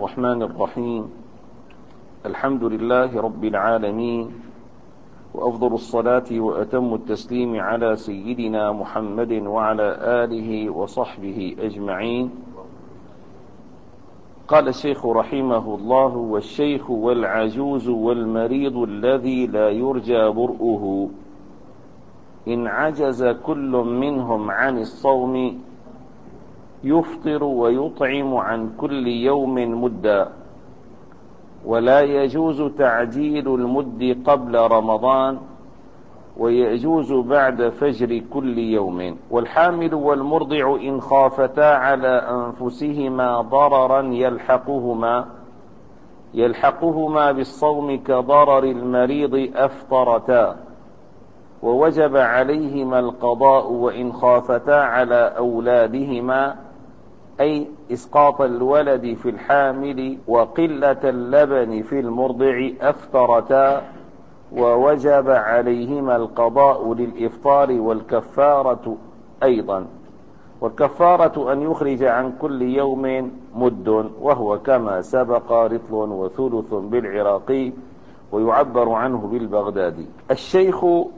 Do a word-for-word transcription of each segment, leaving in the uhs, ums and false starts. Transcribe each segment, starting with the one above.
الرحمن الرحيم. الحمد لله رب العالمين، وأفضل الصلاة وأتم التسليم على سيدنا محمد وعلى آله وصحبه أجمعين. قال الشيخ رحمه الله: والشيخ والعجوز والمريض الذي لا يرجى برؤه إن عجز كل منهم عن الصوم يفطر ويطعم عن كل يوم مدا، ولا يجوز تعجيل المد قبل رمضان، ويجوز بعد فجر كل يوم. والحامل والمرضع إن خافتا على أنفسهما ضررا يلحقهما يلحقهما بالصوم كضرر المريض أفطرتا، ووجب عليهما القضاء وإن خافتا على أولادهما، أي إسقاط الولد في الحامل وقلة اللبن في المرضع أفطرتا، ووجب عليهما القضاء للإفطار والكفارة أيضا. والكفارة أن يخرج عن كل يوم مد، وهو كما سبق رطل وثلث بالعراقي، ويعبر عنه بالبغدادي. الشيخ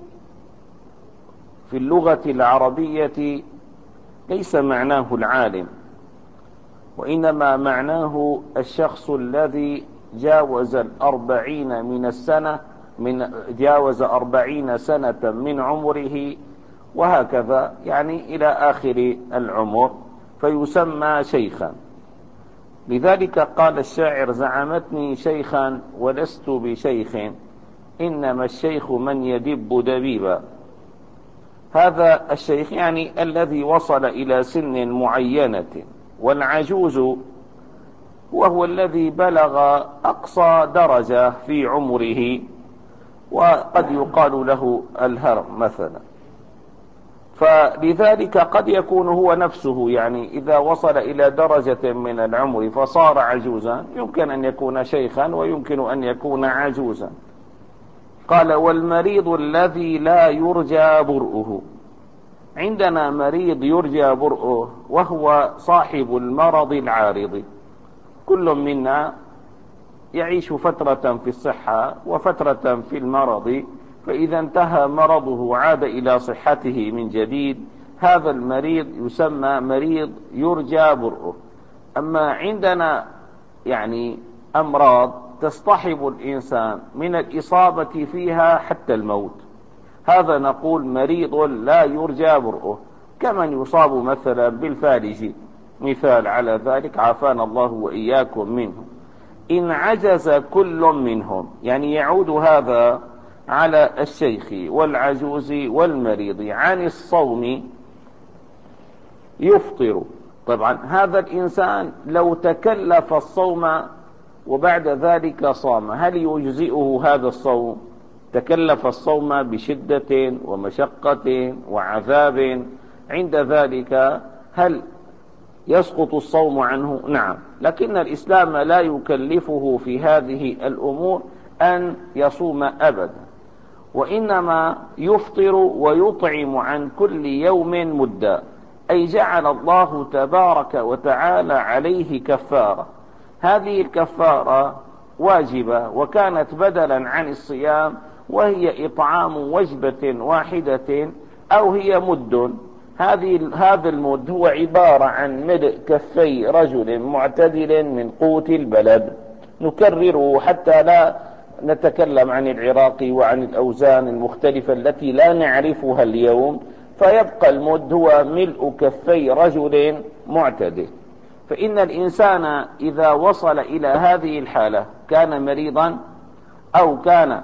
في اللغة العربية ليس معناه العالم، وإنما معناه الشخص الذي جاوز الأربعين من السنة من جاوز أربعين سنة من عمره، وهكذا يعني إلى آخر العمر، فيسمى شيخا. لذلك قال الشاعر: زعمتني شيخا ولست بشيخ، إنما الشيخ من يدب دبيبا. هذا الشيخ يعني الذي وصل إلى سن معينة. والعجوز وهو الذي بلغ أقصى درجة في عمره، وقد يقال له الهرم مثلا. فلذلك قد يكون هو نفسه، يعني إذا وصل إلى درجة من العمر فصار عجوزا، يمكن أن يكون شيخا ويمكن أن يكون عجوزا. قال: والمريض الذي لا يرجى برؤه. عندنا مريض يرجى برؤه، وهو صاحب المرض العارض. كل منا يعيش فترة في الصحة وفترة في المرض، فإذا انتهى مرضه عاد إلى صحته من جديد. هذا المريض يسمى مريض يرجى برؤه. أما عندنا يعني أمراض تصطحب الإنسان من الإصابة فيها حتى الموت، هذا نقول مريض لا يرجى برؤه، كمن يصاب مثلا بالفالج، مثال على ذلك، عافانا الله وإياكم منه. إن عجز كل منهم، يعني يعود هذا على الشيخ والعجوز والمريض عن الصوم يفطر. طبعا هذا الإنسان لو تكلف الصوم وبعد ذلك صام، هل يجزئه هذا الصوم؟ تكلف الصوم بشدة ومشقة وعذاب، عند ذلك هل يسقط الصوم عنه؟ نعم، لكن الإسلام لا يكلفه في هذه الأمور أن يصوم أبدا، وإنما يفطر ويطعم عن كل يوم مدا، أي جعل الله تبارك وتعالى عليه كفارة. هذه الكفارة واجبة وكانت بدلا عن الصيام، وهي إطعام وجبة واحدة أو هي مد. هذه هذا المد هو عبارة عن ملء كفي رجل معتدل من قوت البلد. نكرره حتى لا نتكلم عن العراق وعن الأوزان المختلفة التي لا نعرفها اليوم، فيبقى المد هو ملء كفي رجل معتدل. فإن الإنسان إذا وصل إلى هذه الحالة، كان مريضا أو كان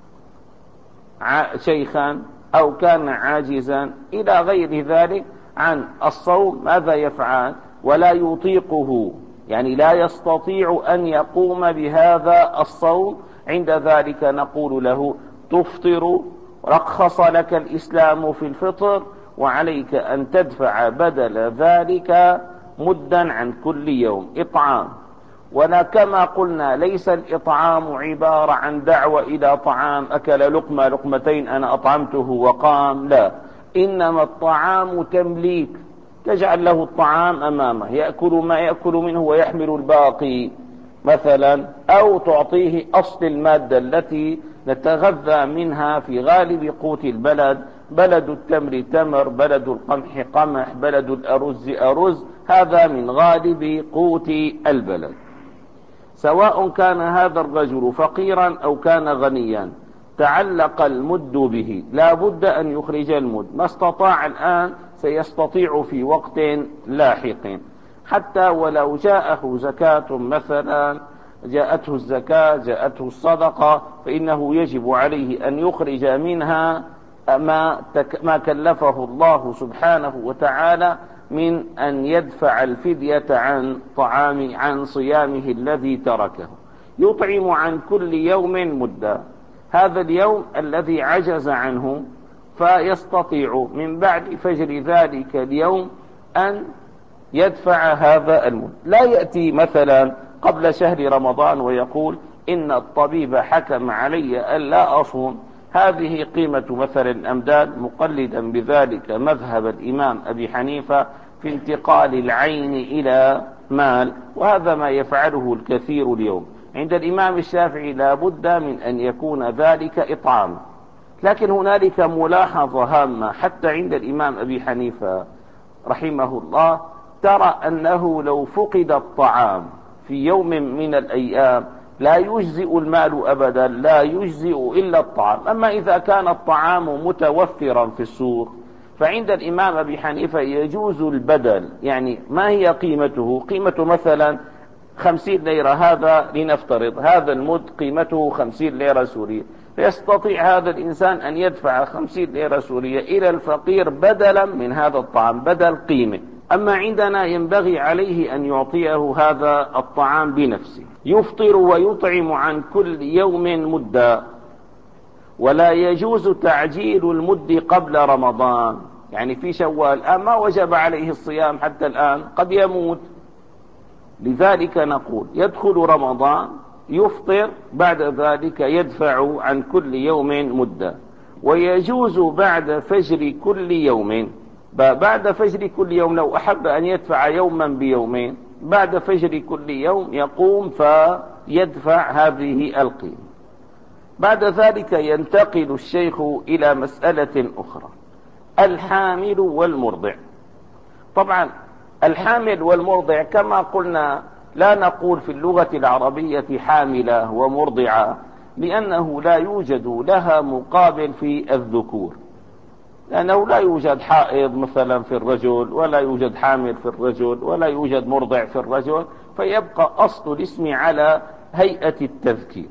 شيخا أو كان عاجزا إلى غير ذلك عن الصوم، ماذا يفعل؟ ولا يطيقه، يعني لا يستطيع أن يقوم بهذا الصوم. عند ذلك نقول له: تفطر، رخص لك الإسلام في الفطر، وعليك أن تدفع بدل ذلك مدا عن كل يوم إطعام. ولا كما قلنا ليس الإطعام عبارة عن دعوة إلى طعام، أكل لقمة لقمتين أنا أطعمته وقام، لا، إنما الطعام تمليك، تجعل له الطعام أمامه يأكل ما يأكل منه ويحمل الباقي. مثلا، أو تعطيه أصل المادة التي نتغذى منها في غالب قوت البلد. بلد التمر تمر، بلد القمح قمح، بلد الأرز أرز، هذا من غالب قوت البلد. سواء كان هذا الرجل فقيرا أو كان غنيا، تعلق المد به، لا بد أن يخرج المد. ما استطاع الآن سيستطيع في وقت لاحق. حتى ولو جاءه زكاة مثلا، جاءته الزكاة، جاءته الصدقة، فإنه يجب عليه أن يخرج منها ما, ما كلفه الله سبحانه وتعالى من أن يدفع الفدية عن طعام عن صيامه الذي تركه. يطعم عن كل يوم مدة، هذا اليوم الذي عجز عنه فيستطيع من بعد فجر ذلك اليوم أن يدفع هذا المد. لا يأتي مثلا قبل شهر رمضان ويقول إن الطبيب حكم علي ألا أصوم، هذه قيمة مثل الأمداد، مقلدا بذلك مذهب الإمام أبي حنيفة في انتقال العين إلى مال، وهذا ما يفعله الكثير اليوم. عند الإمام الشافعي لا بد من أن يكون ذلك إطعام. لكن هنالك ملاحظة هامة حتى عند الإمام أبي حنيفة رحمه الله، ترى أنه لو فقد الطعام في يوم من الأيام لا يجزئ المال أبدا، لا يجزئ إلا الطعام. أما إذا كان الطعام متوفرا في السوق فعند الإمام أبي حنيفة يجوز البدل. يعني ما هي قيمته؟ قيمته مثلا خمسين ليرة، هذا لنفترض هذا المد قيمته خمسين ليرة سورية، فيستطيع هذا الإنسان أن يدفع خمسين ليرة سورية إلى الفقير بدلا من هذا الطعام، بدل قيمة. أما عندنا ينبغي عليه أن يعطيه هذا الطعام بنفسه. يفطر ويطعم عن كل يوم مدة، ولا يجوز تعجيل المد قبل رمضان. يعني في شوال أما وجب عليه الصيام حتى الآن، قد يموت، لذلك نقول يدخل رمضان يفطر، بعد ذلك يدفع عن كل يوم مدة. ويجوز بعد فجر كل يوم، بعد فجر كل يوم لو أحب أن يدفع يوما بيومين، بعد فجر كل يوم يقوم فيدفع هذه القيمة. بعد ذلك ينتقل الشيخ إلى مسألة أخرى، الحامل والمرضع. طبعا الحامل والمرضع كما قلنا لا نقول في اللغة العربية حاملة ومرضعة، لأنه لا يوجد لها مقابل في الذكور، لأنه لا يوجد حائض مثلا في الرجل، ولا يوجد حامل في الرجل، ولا يوجد مرضع في الرجل، فيبقى أصل الاسم على هيئة التذكير.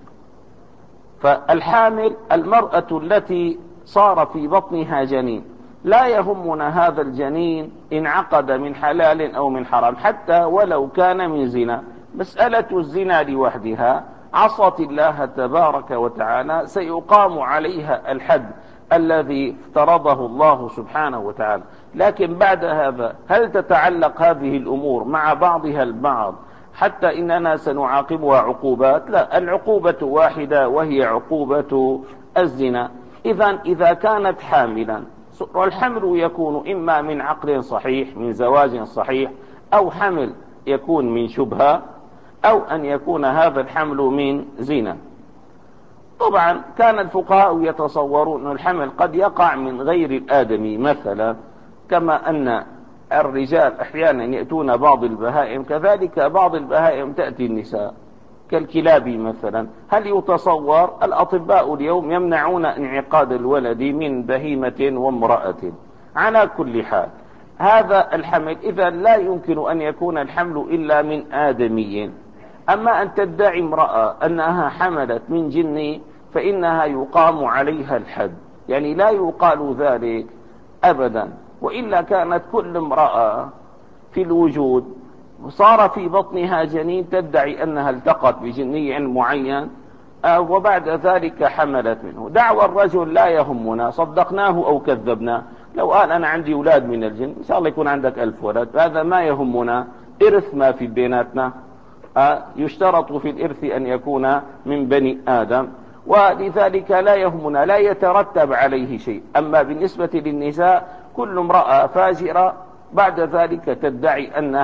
فالحامل المرأة التي صار في بطنها جنين، لا يهمنا هذا الجنين انعقد من حلال أو من حرام، حتى ولو كان من زنا. مسألة الزنا لوحدها عصت الله تبارك وتعالى سيقام عليها الحد الذي افترضه الله سبحانه وتعالى. لكن بعد هذا هل تتعلق هذه الأمور مع بعضها البعض حتى إننا سنعاقبها عقوبات؟ لا، العقوبة واحدة وهي عقوبة الزنا. إذن إذا كانت حاملا، والحمل يكون إما من عقل صحيح من زواج صحيح، أو حمل يكون من شبهة، أو أن يكون هذا الحمل من زنا. طبعا كان الفقهاء يتصورون أن الحمل قد يقع من غير الآدمي مثلا، كما أن الرجال أحيانا يأتون بعض البهائم، كذلك بعض البهائم تأتي النساء كالكلاب مثلا. هل يتصور؟ الأطباء اليوم يمنعون انعقاد الولد من بهيمة وامرأة. على كل حال هذا الحمل إذا لا يمكن أن يكون الحمل إلا من آدمي. أما أن تدعي امرأة أنها حملت من جن فإنها يقام عليها الحد، يعني لا يقال ذلك أبدا. وإلا كانت كل امرأة في الوجود صار في بطنها جنين تدعي أنها التقت بجني معين وبعد ذلك حملت منه. دعوى الرجل لا يهمنا، صدقناه أو كذبناه. لو قال أنا عندي أولاد من الجن، إن شاء الله يكون عندك ألف ولد، هذا ما يهمنا. إرث ما في بيناتنا، يشترط في الإرث أن يكون من بني آدم، ولذلك لا يهمنا، لا يترتب عليه شيء. أما بالنسبة للنساء كل امرأة فاجرة بعد ذلك تدعي أنها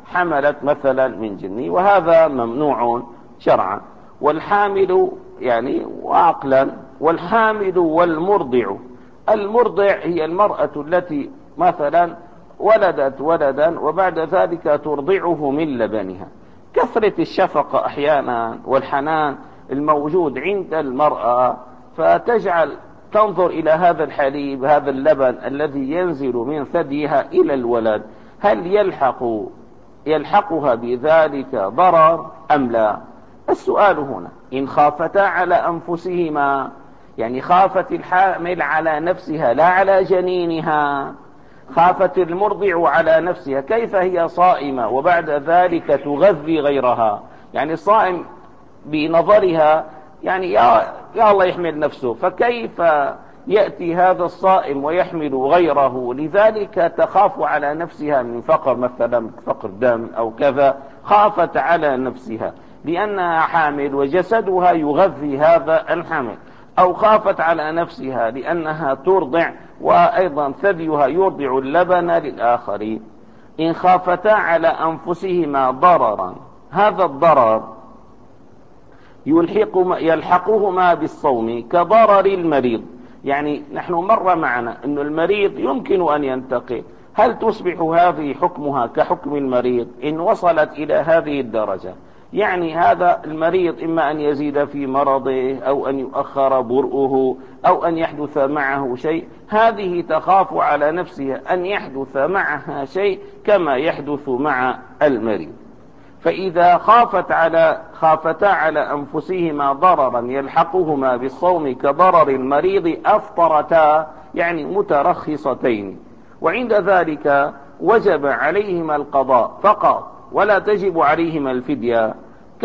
حملت مثلا من جني، وهذا ممنوع شرعا. والحامل يعني وعقلا، والحامل والمرضع. المرضع هي المرأة التي مثلا ولدت ولدا وبعد ذلك ترضعه من لبنها. كثرة الشفقة أحيانا والحنان الموجود عند المرأة فتجعل تنظر إلى هذا الحليب، هذا اللبن الذي ينزل من ثديها إلى الولد، هل يلحق يلحقها بذلك ضرر أم لا؟ السؤال هنا إن خافتا على أنفسهما، يعني خافت الحامل على نفسها لا على جنينها، خافت المرضع على نفسها، كيف هي صائمة وبعد ذلك تغذي غيرها؟ يعني الصائم بنظرها يعني يا, يا الله يحمل نفسه، فكيف يأتي هذا الصائم ويحمل غيره؟ لذلك تخاف على نفسها من فقر مثلا، فقر دم أو كذا، خافت على نفسها لأنها حامل وجسدها يغذي هذا الحمل، أو خافت على نفسها لأنها ترضع وأيضا ثديها يرضع اللبن للآخرين. إن خافتا على أنفسهما ضررا، هذا الضرر يلحق يلحقهما بالصوم كضرر المريض. يعني نحن مر معنا أن المريض يمكن أن ينتقل، هل تصبح هذه حكمها كحكم المريض إن وصلت إلى هذه الدرجة؟ يعني هذا المريض إما أن يزيد في مرضه أو أن يؤخر برؤه أو أن يحدث معه شيء، هذه تخاف على نفسها أن يحدث معها شيء كما يحدث مع المريض. فإذا خافت على خافتا على أنفسهما ضررا يلحقهما بالصوم كضرر المريض أفطرتا، يعني مترخصتين، وعند ذلك وجب عليهما القضاء فقط ولا تجب عليهما الفدية.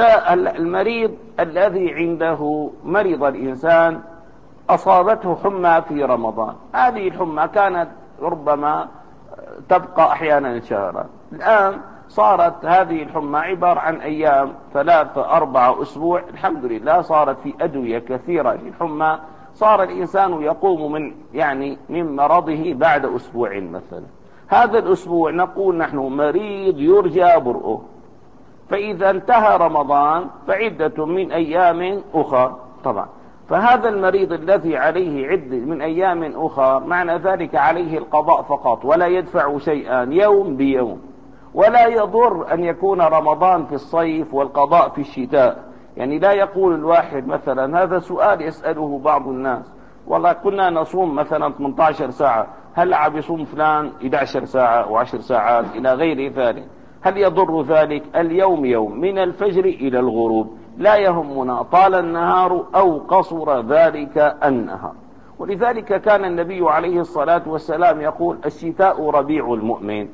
كالمريض الذي عنده مرض الإنسان أصابته حمى في رمضان، هذه الحمى كانت ربما تبقى أحيانا شهرا، الآن صارت هذه الحمى عبارة عن أيام، ثلاثة أربعة أسبوع، الحمد لله صارت في أدوية كثيرة للحمى، صار الإنسان يقوم من يعني من مرضه بعد أسبوع مثلا. هذا الأسبوع نقول نحن مريض يرجى برؤه، فإذا انتهى رمضان فعدة من أيام أخرى طبعا. فهذا المريض الذي عليه عدة من أيام أخرى معنى ذلك عليه القضاء فقط ولا يدفع شيئا يوم بيوم. ولا يضر أن يكون رمضان في الصيف والقضاء في الشتاء، يعني لا يقول الواحد مثلا، هذا سؤال يسأله بعض الناس، والله كنا نصوم مثلا ثمانية عشر ساعة، هل عم يصوم فلان أحد عشر ساعة وعشر ساعات إلى غير ذلك، هل يضر ذلك؟ اليوم يوم من الفجر إلى الغروب، لا يهمنا طال النهار أو قصر ذلك النهار. ولذلك كان النبي عليه الصلاة والسلام يقول الشتاء ربيع المؤمن،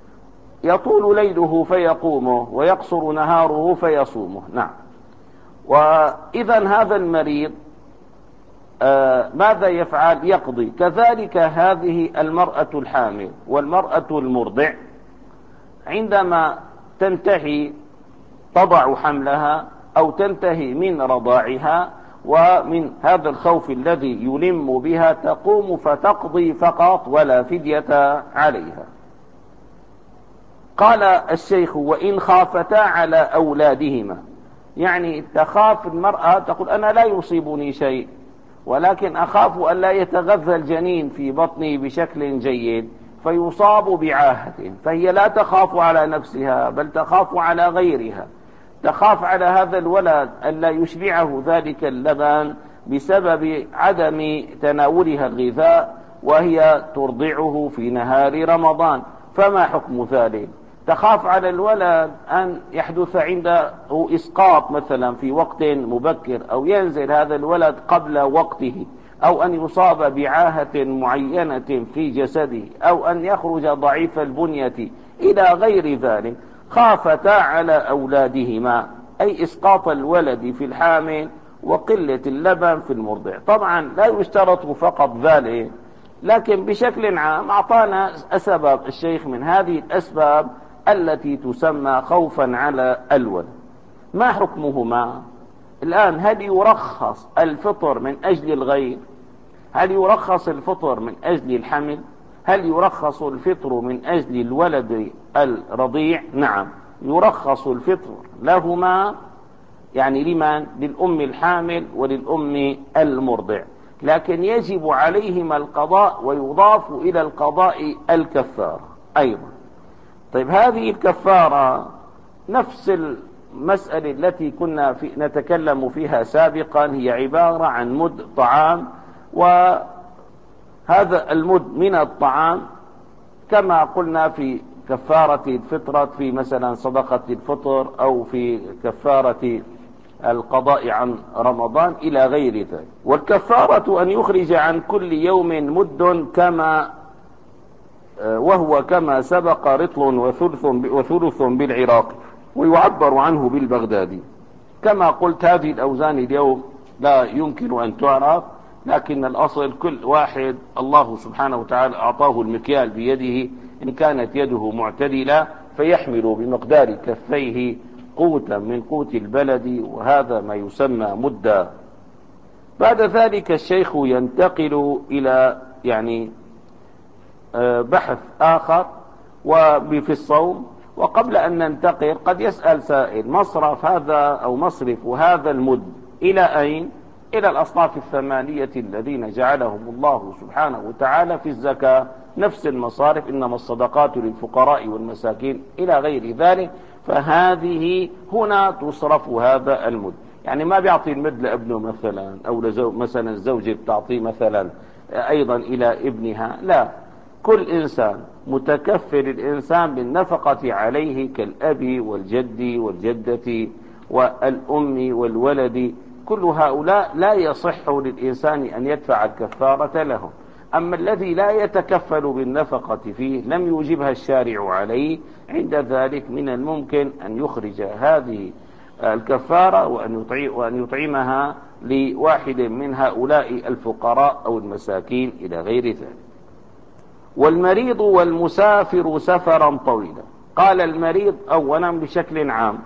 يطول ليله فيقومه ويقصر نهاره فيصومه. نعم. وإذا هذا المريض آه ماذا يفعل؟ يقضي. كذلك هذه المرأة الحامل والمرأة المرضع عندما تنتهي تضع حملها أو تنتهي من رضاعها ومن هذا الخوف الذي يلم بها تقوم فتقضي فقط ولا فدية عليها. قال الشيخ وإن خافتا على أولادهما، يعني تخاف المرأة تقول أنا لا يصيبني شيء ولكن أخاف أن لا يتغذى الجنين في بطني بشكل جيد فيصاب بعاهة، فهي لا تخاف على نفسها بل تخاف على غيرها، تخاف على هذا الولد أن لا يشبعه ذلك اللبن بسبب عدم تناولها الغذاء وهي ترضعه في نهار رمضان، فما حكم ذلك؟ تخاف على الولد أن يحدث عنده إسقاط مثلا في وقت مبكر، أو ينزل هذا الولد قبل وقته، أو أن يصاب بعاهة معينة في جسده، أو أن يخرج ضعيف البنية إلى غير ذلك. خافتا على أولادهما أي إسقاط الولد في الحامل وقلة اللبن في المرضع. طبعا لا يشترط فقط ذلك، لكن بشكل عام أعطانا أسباب الشيخ من هذه الأسباب التي تسمى خوفا على الولد. ما حكمهما الآن؟ هل يرخص الفطر من أجل الغير؟ هل يرخص الفطر من أجل الحمل؟ هل يرخص الفطر من أجل الولد الرضيع؟ نعم، يرخص الفطر لهما، يعني لمن؟ للأم الحامل وللأم المرضع، لكن يجب عليهما القضاء، ويضاف إلى القضاء الكفارة أيضا. طيب هذه الكفارة نفس المسألة التي كنا في نتكلم فيها سابقا، هي عبارة عن مد طعام، وهذا المد من الطعام كما قلنا في كفارة الفطرة في مثلا صدقة الفطر، أو في كفارة القضاء عن رمضان إلى غير ذلك. والكفارة أن يخرج عن كل يوم مد، كما وهو كما سبق رطل وثلث وثلث بالعراق، ويعبر عنه بالبغدادي. كما قلت هذه الأوزان اليوم لا يمكن أن تعرف، لكن الأصل كل واحد الله سبحانه وتعالى أعطاه المكيال بيده، إن كانت يده معتدلة فيحمل بمقدار كفيه قوتا من قوت البلد، وهذا ما يسمى مدا. بعد ذلك الشيخ ينتقل إلى يعني بحث آخر وفي الصوم. وقبل أن ننتقل قد يسأل سائل: مصرف هذا أو مصرف هذا المد إلى أين؟ إلى الأصناف الثمانية الذين جعلهم الله سبحانه وتعالى في الزكاة، نفس المصارف، إنما الصدقات للفقراء والمساكين إلى غير ذلك. فهذه هنا تصرف هذا المد، يعني ما بيعطي المد لابنه مثلا، أو لزو مثلا الزوجة بتعطيه مثلا أيضا إلى ابنها، لا، كل إنسان متكفل الإنسان بالنفقة عليه كالأب والجد والجدة والأم والولد، كل هؤلاء لا يصح للإنسان أن يدفع الكفارة لهم. أما الذي لا يتكفل بالنفقة فيه لم يوجبها الشارع عليه، عند ذلك من الممكن أن يخرج هذه الكفارة وأن يطعمها لواحد من هؤلاء الفقراء أو المساكين إلى غير ذلك. والمريض والمسافر سفرا طويلا. قال المريض أولا بشكل عام،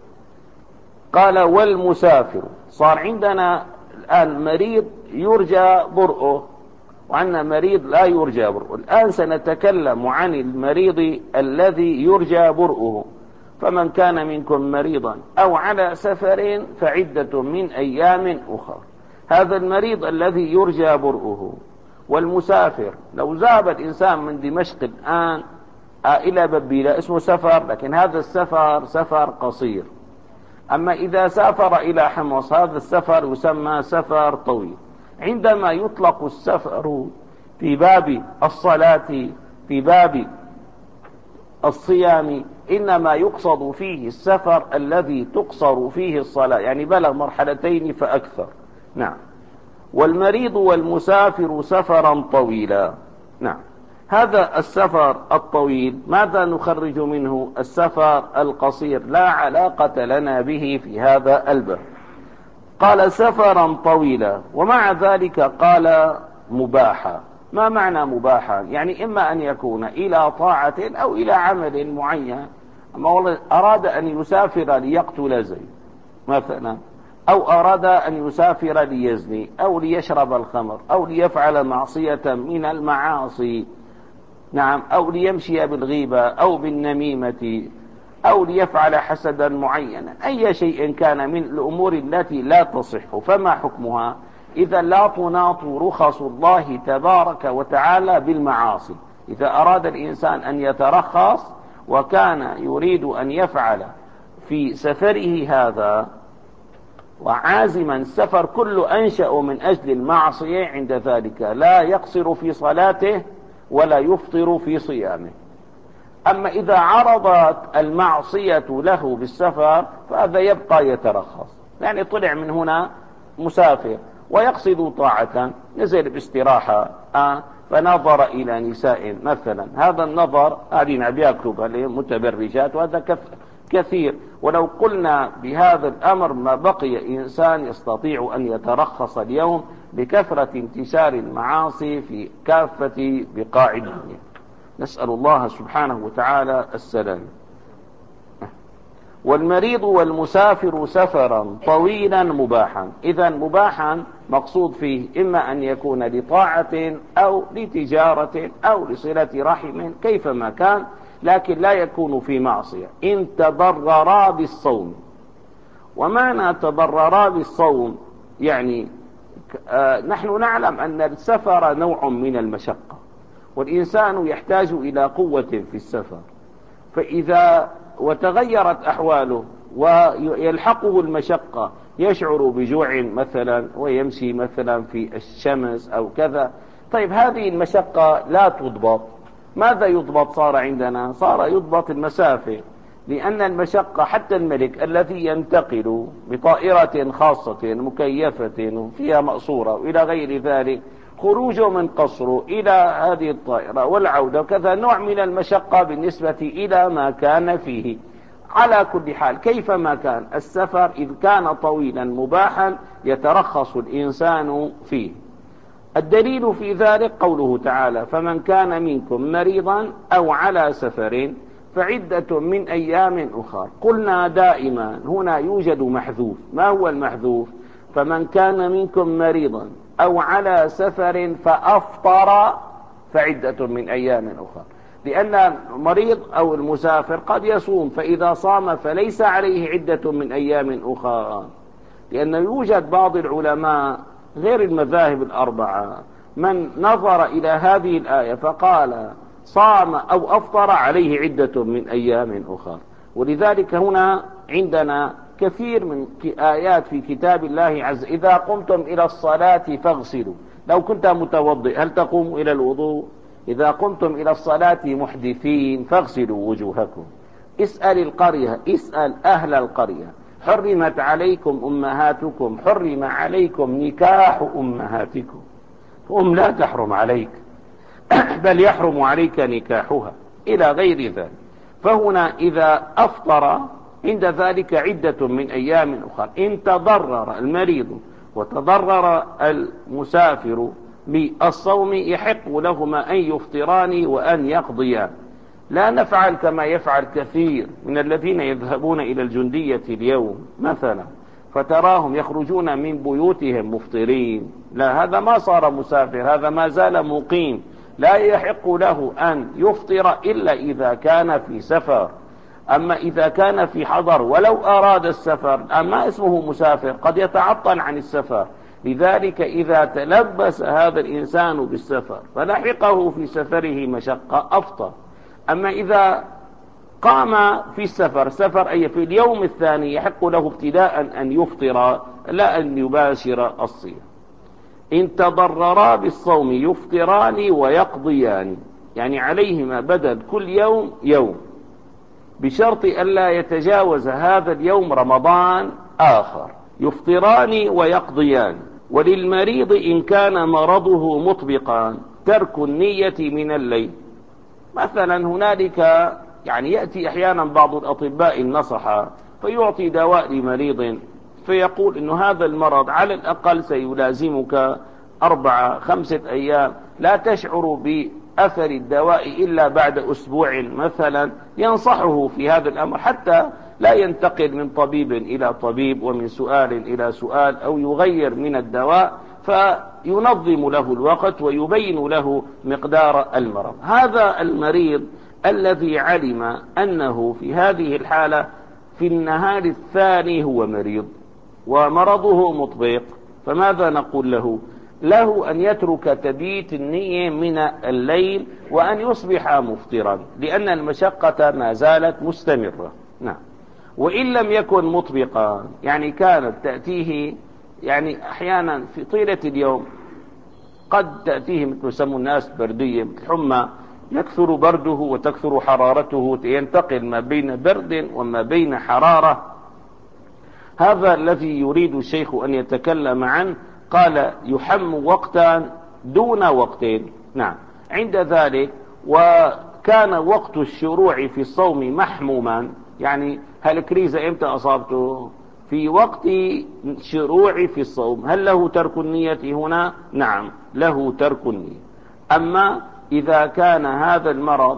قال والمسافر. صار عندنا الآن مريض يرجى برؤه، وعندنا مريض لا يرجى برؤه. الآن سنتكلم عن المريض الذي يرجى برؤه. فمن كان منكم مريضا أو على سفر فعدة من أيام أخرى. هذا المريض الذي يرجى برؤه. والمسافر، لو ذهب الإنسان من دمشق الآن إلى ببيلة اسمه سفر، لكن هذا السفر سفر قصير. أما إذا سافر إلى حمص هذا السفر يسمى سفر طويل. عندما يطلق السفر في باب الصلاة، في باب الصيام، إنما يقصد فيه السفر الذي تقصر فيه الصلاة، يعني بلغ مرحلتين فأكثر. نعم. والمريض والمسافر سفرا طويلا. نعم. هذا السفر الطويل ماذا نخرج منه؟ السفر القصير لا علاقة لنا به في هذا الباب. قال سفرا طويلا، ومع ذلك قال مباحا. ما معنى مباحا؟ يعني إما أن يكون إلى طاعة أو إلى عمل معين. أما والله أراد أن يسافر ليقتل زيد مثلا، أو أراد أن يسافر ليزني، أو ليشرب الخمر، أو ليفعل معصية من المعاصي، نعم، أو ليمشي بالغيبة أو بالنميمة، أو ليفعل حسدا معينا، أي شيء كان من الأمور التي لا تصح، فما حكمها؟ إذا لا تناط رخص الله تبارك وتعالى بالمعاصي. إذا أراد الإنسان أن يترخص وكان يريد أن يفعل في سفره هذا وعازما، السفر كله أنشأ من أجل المعصية، عند ذلك لا يقصر في صلاته ولا يفطر في صيامه. أما إذا عرضت المعصية له بالسفر فهذا يبقى يترخص، يعني طلع من هنا مسافر ويقصد طاعة، نزل باستراحة آه فنظر إلى نساء مثلا، هذا النظر هذه بياكلوا متبرجات، وهذا كثير. ولو قلنا بهذا الأمر ما بقي إنسان يستطيع أن يترخص اليوم بكثرة انتشار المعاصي في كافة بقاع الدنيا. نسأل الله سبحانه وتعالى السلام. والمريض والمسافر سفرا طويلا مباحا. إذا مباحا مقصود فيه إما أن يكون لطاعة أو لتجارة أو لصلة رحم كيفما كان، لكن لا يكون في معصية إن تضررا بالصوم. ومعنى تضررا بالصوم يعني آه نحن نعلم أن السفر نوع من المشقة، والإنسان يحتاج إلى قوة في السفر، فإذا وتغيرت أحواله ويلحقه المشقة يشعر بجوع مثلا ويمشي مثلا في الشمس أو كذا. طيب هذه المشقة لا تضبط، ماذا يضبط؟ صار عندنا صار يضبط المسافة، لأن المشقة حتى الملك الذي ينتقل بطائرة خاصة مكيفة فيها مأصورة وإلى غير ذلك، خروجه من قصره إلى هذه الطائرة والعودة وكذا نوع من المشقة بالنسبة إلى ما كان فيه. على كل حال كيفما كان السفر إذ كان طويلا مباحا يترخص الإنسان فيه. الدليل في ذلك قوله تعالى: فمن كان منكم مريضا أو على سفر فعدة من أيام أخر. قلنا دائما هنا يوجد محذوف. ما هو المحذوف؟ فمن كان منكم مريضا أو على سفر فأفطر فعدة من أيام أخر، لأن المريض أو المسافر قد يصوم، فإذا صام فليس عليه عدة من أيام أخرى، لأن يوجد بعض العلماء غير المذاهب الأربعة من نظر إلى هذه الآية فقال صام أو أفطر عليه عدة من أيام أخرى. ولذلك هنا عندنا كثير من آيات في كتاب الله عز: إذا قمتم إلى الصلاة فاغسلوا. لو كنت متوضئ هل تقوم إلى الوضوء؟ إذا قمتم إلى الصلاة محدثين فاغسلوا وجوهكم. اسأل القرية، اسأل أهل القرية. حرمت عليكم أمهاتكم، حرم عليكم نكاح أمهاتكم، فأم لا تحرم عليك بل يحرم عليك نكاحها إلى غير ذلك. فهنا إذا أفطر عند ذلك عدة من أيام أخرى. إن تضرر المريض وتضرر المسافر بالصوم يحق لهما أن يفطران وأن يقضيان. لا نفعل كما يفعل كثير من الذين يذهبون إلى الجندية اليوم مثلا فتراهم يخرجون من بيوتهم مفطرين. لا، هذا ما صار مسافر، هذا ما زال مقيم، لا يحق له أن يفطر إلا إذا كان في سفر. أما إذا كان في حضر ولو أراد السفر أما اسمه مسافر، قد يتعطل عن السفر. لذلك إذا تلبس هذا الإنسان بالسفر فلحقه في سفره مشقة أفطر. أما إذا قام في السفر سفر أي في اليوم الثاني يحق له ابتداء أن يفطر لا أن يباشر الصيام. إن تضررا بالصوم يفطران ويقضيان، يعني عليهما بدل كل يوم يوم، بشرط ألا يتجاوز هذا اليوم رمضان آخر. يفطران ويقضيان. وللمريض إن كان مرضه مطبقا ترك النية من الليل. مثلا هنالك يعني يأتي أحيانا بعض الأطباء النصحى فيعطي دواء لمريض فيقول إنه هذا المرض على الأقل سيلازمك أربعة خمسة أيام، لا تشعر بأثر الدواء إلا بعد أسبوع مثلا. ينصحه في هذا الأمر حتى لا ينتقل من طبيب إلى طبيب ومن سؤال إلى سؤال أو يغير من الدواء، فينظم له الوقت ويبين له مقدار المرض. هذا المريض الذي علم أنه في هذه الحالة في النهار الثاني هو مريض ومرضه مطبق، فماذا نقول له؟ له أن يترك تبييت النية من الليل وأن يصبح مفطرا، لأن المشقة ما زالت مستمرة. نعم. وإن لم يكن مطبقا، يعني كانت تأتيه يعني أحيانا في طيلة اليوم قد تأتيه مثل يسمى الناس بردية مثل حمى، يكثر برده وتكثر حرارته، ينتقل ما بين برد وما بين حرارة. هذا الذي يريد الشيخ أن يتكلم عنه. قال يحم وقتا دون وقتين. نعم. عند ذلك وكان وقت الشروع في الصوم محموما، يعني هالكريزة امتى أصابته؟ في وقت شروع في الصوم. هل له ترك النية هنا؟ نعم له ترك النية. أما إذا كان هذا المرض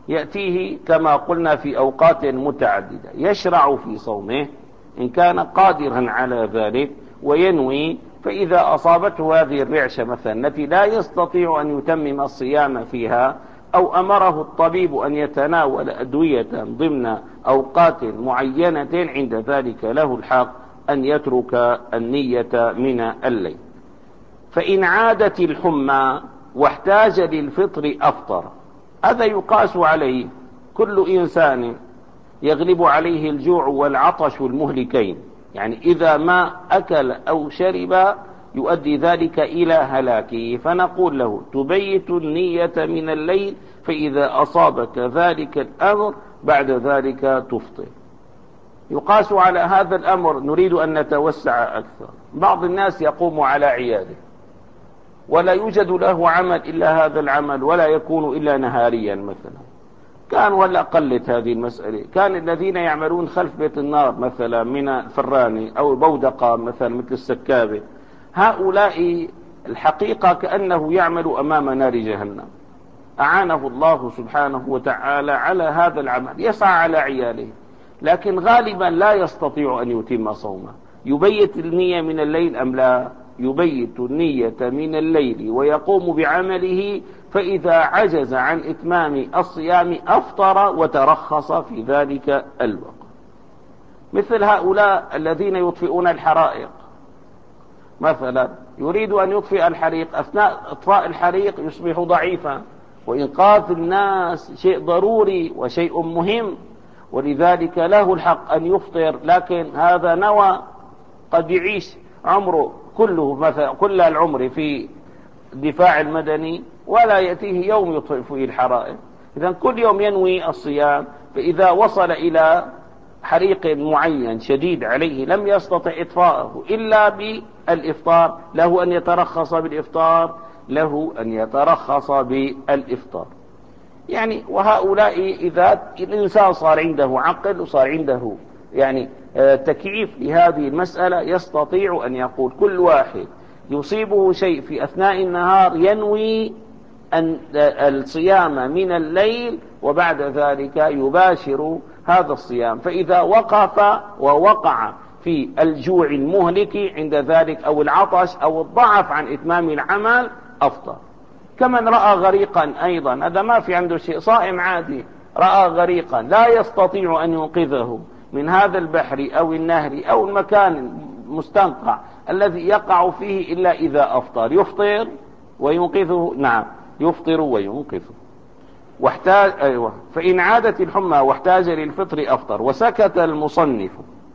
يأتيه كما قلنا في أوقات متعددة، يشرع في صومه إن كان قادرا على ذلك وينوي، فإذا أصابته هذه الرعشة مثلا التي لا يستطيع أن يتمم الصيام فيها، أو أمره الطبيب أن يتناول أدوية ضمن أوقات معينة، عند ذلك له الحق أن يترك النية من الليل. فإن عادت الحمى واحتاج للفطر أفطر. هذا يقاس عليه كل إنسان يغلب عليه الجوع والعطش المهلكين، يعني إذا ما أكل أو شرب يؤدي ذلك إلى هلاكه، فنقول له تبيت النية من الليل، فإذا أصابك ذلك الأمر بعد ذلك تفطر. يقاس على هذا الأمر، نريد أن نتوسع أكثر. بعض الناس يقوم على عياده ولا يوجد له عمل إلا هذا العمل، ولا يكون إلا نهاريا مثلا. كان ولا قلت هذه المسألة، كان الذين يعملون خلف بيت النار مثلا من الفراني أو بودقة مثلا مثل السكابة، هؤلاء الحقيقة كأنه يعمل أمام نار جهنم. أعانه الله سبحانه وتعالى على هذا العمل، يسعى على عياله، لكن غالبا لا يستطيع أن يتم صومه. يبيت النية من الليل أم لا؟ يبيت النية من الليل ويقوم بعمله، فإذا عجز عن إتمام الصيام أفطر وترخص في ذلك الوقت. مثل هؤلاء الذين يطفئون الحرائق مثلا، يريد أن يطفئ الحريق، أثناء إطفاء الحريق يصبح ضعيفا، وإنقاذ الناس شيء ضروري وشيء مهم، ولذلك له الحق أن يفطر. لكن هذا نوى قد يعيش عمره كله مثلا كل العمر في الدفاع المدني ولا يأتيه يوم يطفئ فيه الحرائق، إذا كل يوم ينوي الصيام، فإذا وصل إلى حريق معين شديد عليه لم يستطع إطفاءه إلا بالإفطار، له أن يترخص بالإفطار، له أن يترخص بالإفطار. يعني وهؤلاء إذا الإنسان صار عنده عقل وصار عنده يعني تكييف لهذه المسألة، يستطيع أن يقول كل واحد يصيبه شيء في أثناء النهار ينوي أن الصيام من الليل، وبعد ذلك يباشر هذا الصيام، فإذا وقف ووقع في الجوع المهلك عند ذلك أو العطش أو الضعف عن إتمام العمل أفطر. كمن رأى غريقا أيضا، هذا ما في عنده شيء، صائم عادي رأى غريقا لا يستطيع أن ينقذه من هذا البحر أو النهر أو المكان المستنقع الذي يقع فيه إلا إذا أفطر، يفطر وينقذه. نعم يفطر وينقذه. واحتاج أيوة فإن عادت الحمى واحتاج للفطر أفطر. وسكت المصنف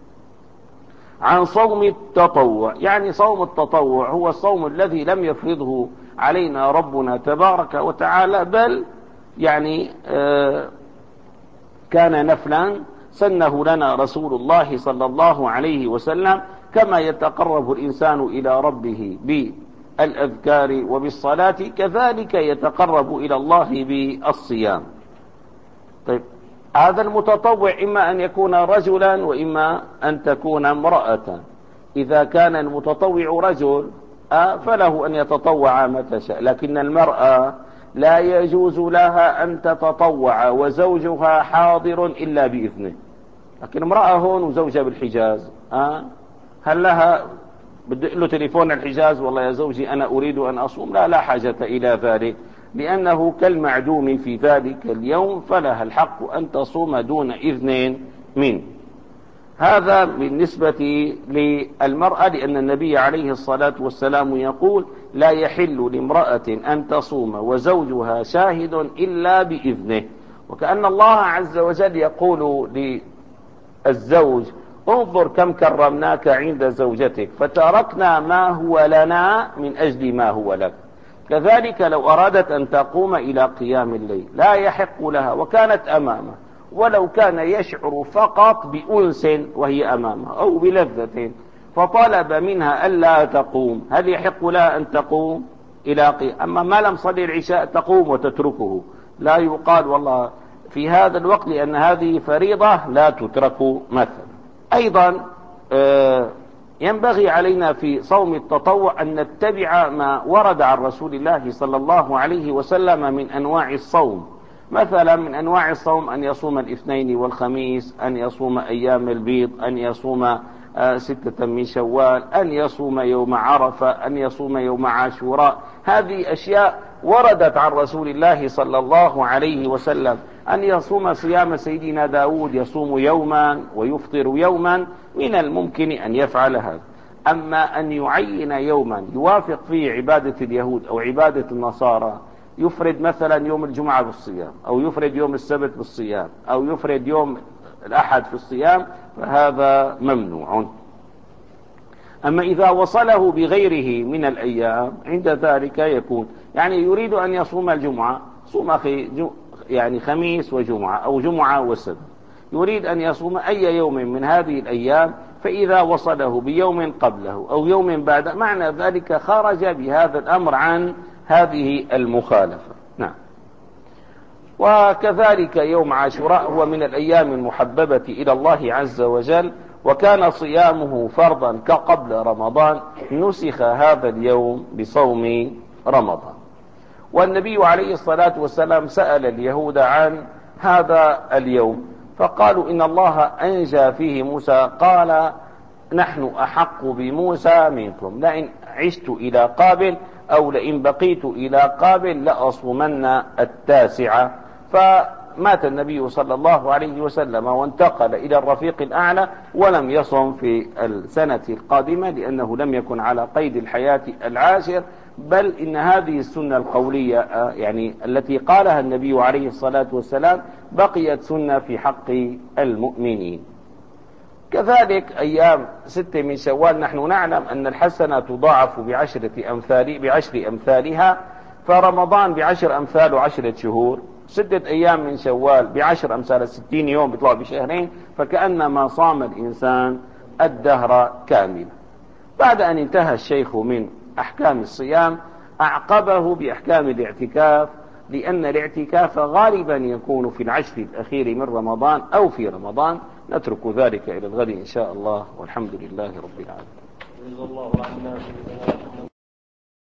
عن صوم التطوع، يعني صوم التطوع هو الصوم الذي لم يفرضه علينا ربنا تبارك وتعالى، بل يعني آه كان نفلا سنه لنا رسول الله صلى الله عليه وسلم، كما يتقرب الإنسان إلى ربه بالأذكار وبالصلاة كذلك يتقرب إلى الله بالصيام. طيب هذا المتطوع إما أن يكون رجلا وإما أن تكون امرأة. إذا كان المتطوع رجل فله أن يتطوع متى شاء، لكن المرأة لا يجوز لها أن تتطوع وزوجها حاضر إلا بإذنه. لكن امرأة هون وزوجها بالحجاز، أه؟ هل لها بدق له تليفون الحجاز والله يا زوجي أنا أريد أن أصوم؟ لا لا حاجة إلى ذلك، لأنه كالمعدوم في ذلك اليوم، فلها الحق أن تصوم دون إذن منه. هذا بالنسبة للمرأة، لأن النبي عليه الصلاة والسلام يقول لا يحل لامرأة أن تصوم وزوجها شاهد إلا بإذنه. وكأن الله عز وجل يقول للزوج انظر كم كرمناك عند زوجتك فتركنا ما هو لنا من أجل ما هو لك. كذلك لو أرادت أن تقوم إلى قيام الليل لا يحق لها وكانت أمامه، ولو كان يشعر فقط بأنس وهي أمامه أو بلذة، فطلب منها ألا تقوم، هل يحق لها أن تقوم إلى قيام؟ أما ما لم صلي العشاء تقوم وتتركه، لا يقال والله في هذا الوقت لأن هذه فريضة لا تترك مثلا. أيضا ينبغي علينا في صوم التطوع أن نتبع ما ورد عن رسول الله صلى الله عليه وسلم من أنواع الصوم، مثلا من أنواع الصوم أن يصوم الاثنين والخميس، أن يصوم أيام البيض، أن يصوم ستة من شوال، أن يصوم يوم عرفة، أن يصوم يوم عاشوراء. هذه أشياء وردت عن رسول الله صلى الله عليه وسلم. أن يصوم صيام سيدنا داود، يصوم يوما ويفطر يوما، من الممكن أن يفعل هذا. أما أن يعين يوما يوافق فيه عبادة اليهود أو عبادة النصارى، يفرد مثلا يوم الجمعة بالصيام، أو يفرد يوم السبت بالصيام، أو يفرد يوم الأحد في الصيام، فهذا ممنوع. أما إذا وصله بغيره من الأيام عند ذلك يكون، يعني يريد أن يصوم الجمعة، صوم أخي يعني خميس وجمعة أو جمعة وسبت، يريد أن يصوم أي يوم من هذه الأيام، فإذا وصله بيوم قبله أو يوم بعد، معنى ذلك خرج بهذا الأمر عن هذه المخالفة. نعم. وكذلك يوم عاشوراء هو من الأيام المحببة إلى الله عز وجل، وكان صيامه فرضا كقبل رمضان، نسخ هذا اليوم بصوم رمضان. والنبي عليه الصلاة والسلام سأل اليهود عن هذا اليوم، فقالوا إن الله أنجى فيه موسى، قال نحن أحق بموسى منكم، لئن عشت إلى قابل أو لئن بقيت إلى قابل لأصومن التاسعة. فمات النبي صلى الله عليه وسلم وانتقل إلى الرفيق الأعلى، ولم يصم في السنة القادمة لأنه لم يكن على قيد الحياة العاشر، بل إن هذه السنة القولية يعني التي قالها النبي عليه الصلاة والسلام بقيت سنة في حق المؤمنين. كذلك أيام ستة من شوال نحن نعلم أن الحسنة تضاعف بعشرة أمثال بعشر أمثالها، فرمضان بعشر أمثال وعشرة شهور، ستة أيام من شوال بعشر أمثال ستين يوم بيطلع بشهرين، فكأنما صام الإنسان الدهر كاملا. بعد أن انتهى الشيخ من أحكام الصيام أعقبه بأحكام الاعتكاف، لأن الاعتكاف غالبا يكون في العشر الأخير من رمضان أو في رمضان. نترك ذلك إلى الغد إن شاء الله، والحمد لله رب العالمين.